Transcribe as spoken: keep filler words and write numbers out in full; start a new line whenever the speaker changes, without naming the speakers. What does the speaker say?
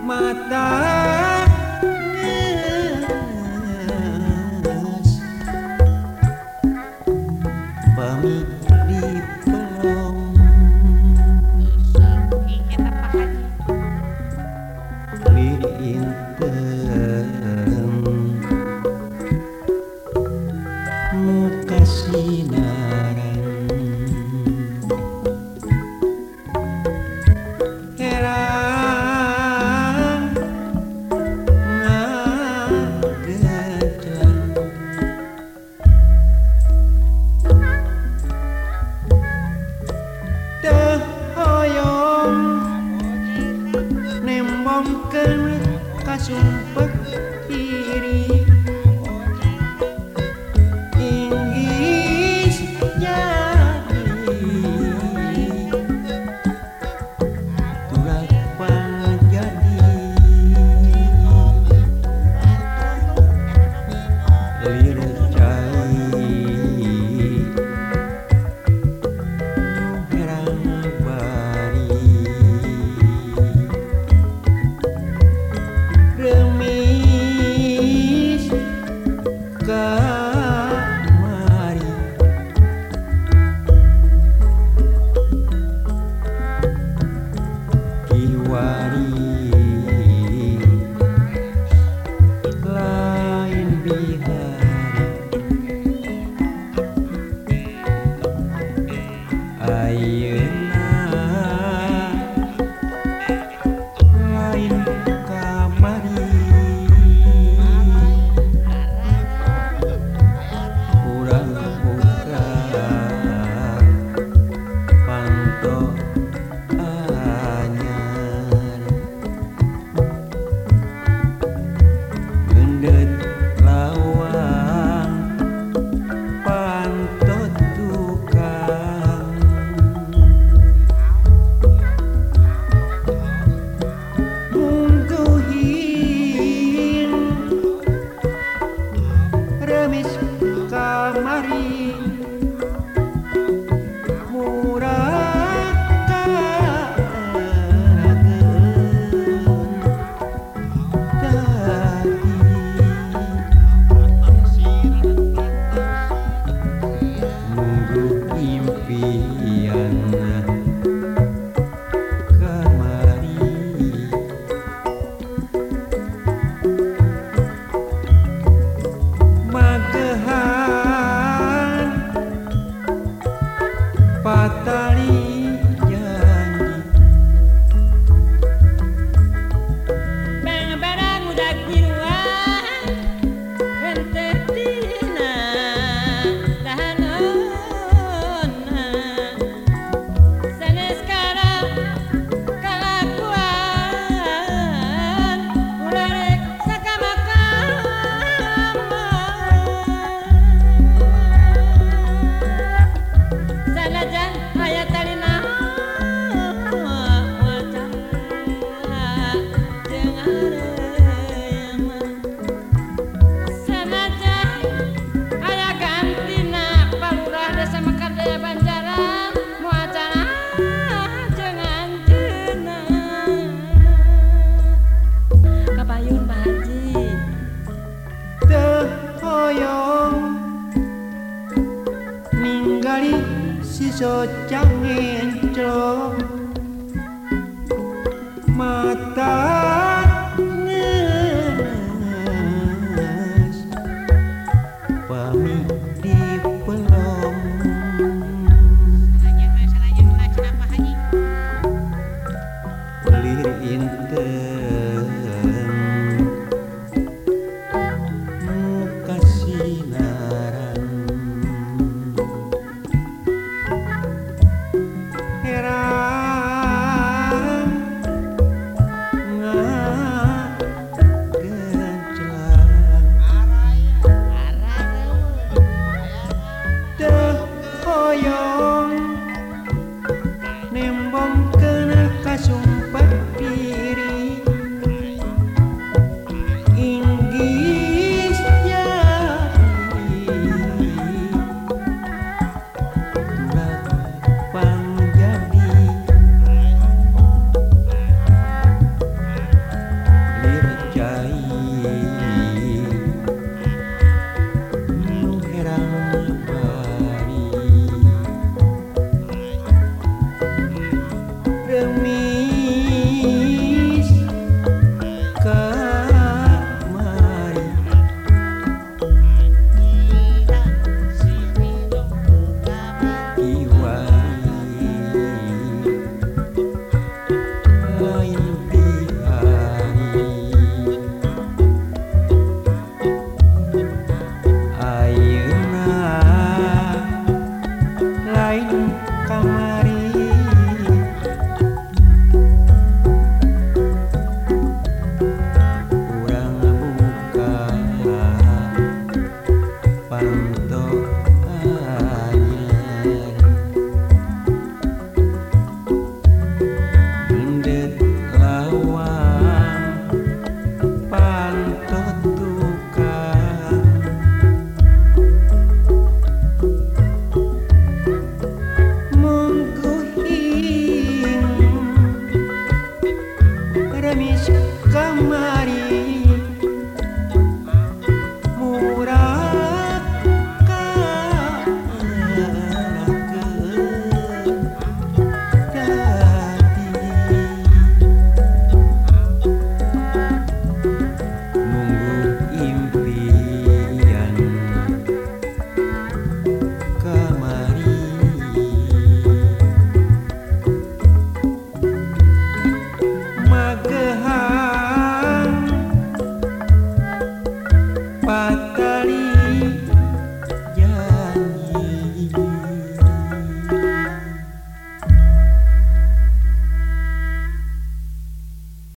mata pami di pelong lirinten muka sinaran heran ngagedan dah hoyong nembongkeun kasumpah diri inggis jadi turak panjadi lirik cai herang bari remis kamari kiwari lain bihari ayeuna lain kamari urang buka panto anyar gendet lawang panto tukang mungguhin remis kamari murah karageun dadi munggu impian kamari magehan patali janji
Bang barang udah kiruan henteu tina dahanonna sanes kara kalakuan ulah rek sakamakan sanajan aya talina wacan jeung areuma sanajan aya gantina palurah desa Mekardaya Banjaran muacana jeung anjeunna kapayun Pak Haji
teu hoyong ningali si socang ngenclok mata ngeus pami di pelong lirinten muka sinaran kamari